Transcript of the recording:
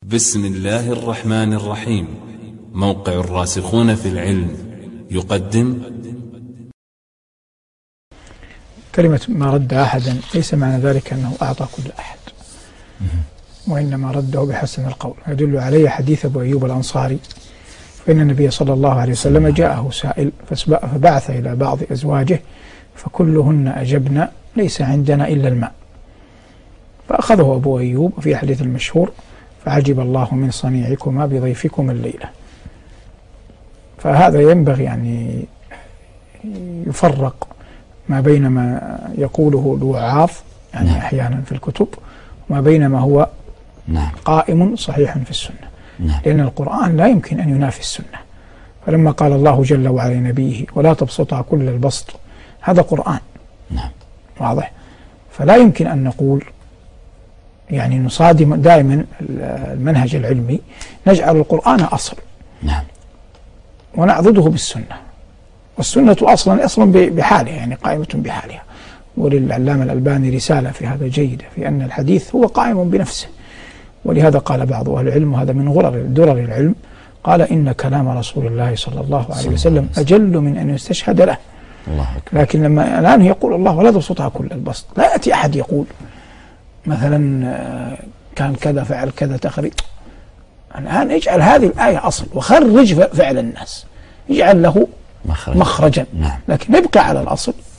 بسم الله الرحمن الرحيم. موقع الراسخون في العلم يقدم كلمة ما رد أحدا ليس معنى ذلك أنه أعطى كل أحد، وإنما رده بحسن القول. يدل عليه حديث أبو أيوب الأنصاري، فإن النبي صلى الله عليه وسلم جاءه سائل فبعث إلى بعض أزواجه فكلهن أجبن ليس عندنا إلا الماء، فأخذه أبو أيوب في حديث المشهور فعجب الله من صنيعكما بضيفكم الليلة. فهذا ينبغي أن يفرق ما بين ما يقوله الوعاظ يعني أحيانا في الكتب وما بين ما هو قائم صحيح في السنة، لأن القرآن لا يمكن أن ينافي السنة. فلما قال الله جل وعلا لنبيه ولا تبسطها كل البسط، هذا قرآن واضح، فلا يمكن أن نقول يعني نصادم دائما المنهج العلمي، نجعل القرآن أصل ونعضده بالسنة، والسنة أصلا بحالها يعني قائمة بحالها. وللعلامة الألباني رسالة في هذا جيدة في أن الحديث هو قائم بنفسه، ولهذا قال بعض أهل العلم وهذا من درر العلم، قال إن كلام رسول الله صلى الله عليه وسلم أجل من أن يستشهد له. لكن لما الآن يقول الله ولا تبسطها كل البسط، لا يأتي أحد يقول مثلا كان كذا فعل كذا تخريج. الآن اجعل هذه الآية أصل وخرج فعل الناس، اجعل له مخرجا. لكن نبقى على الأصل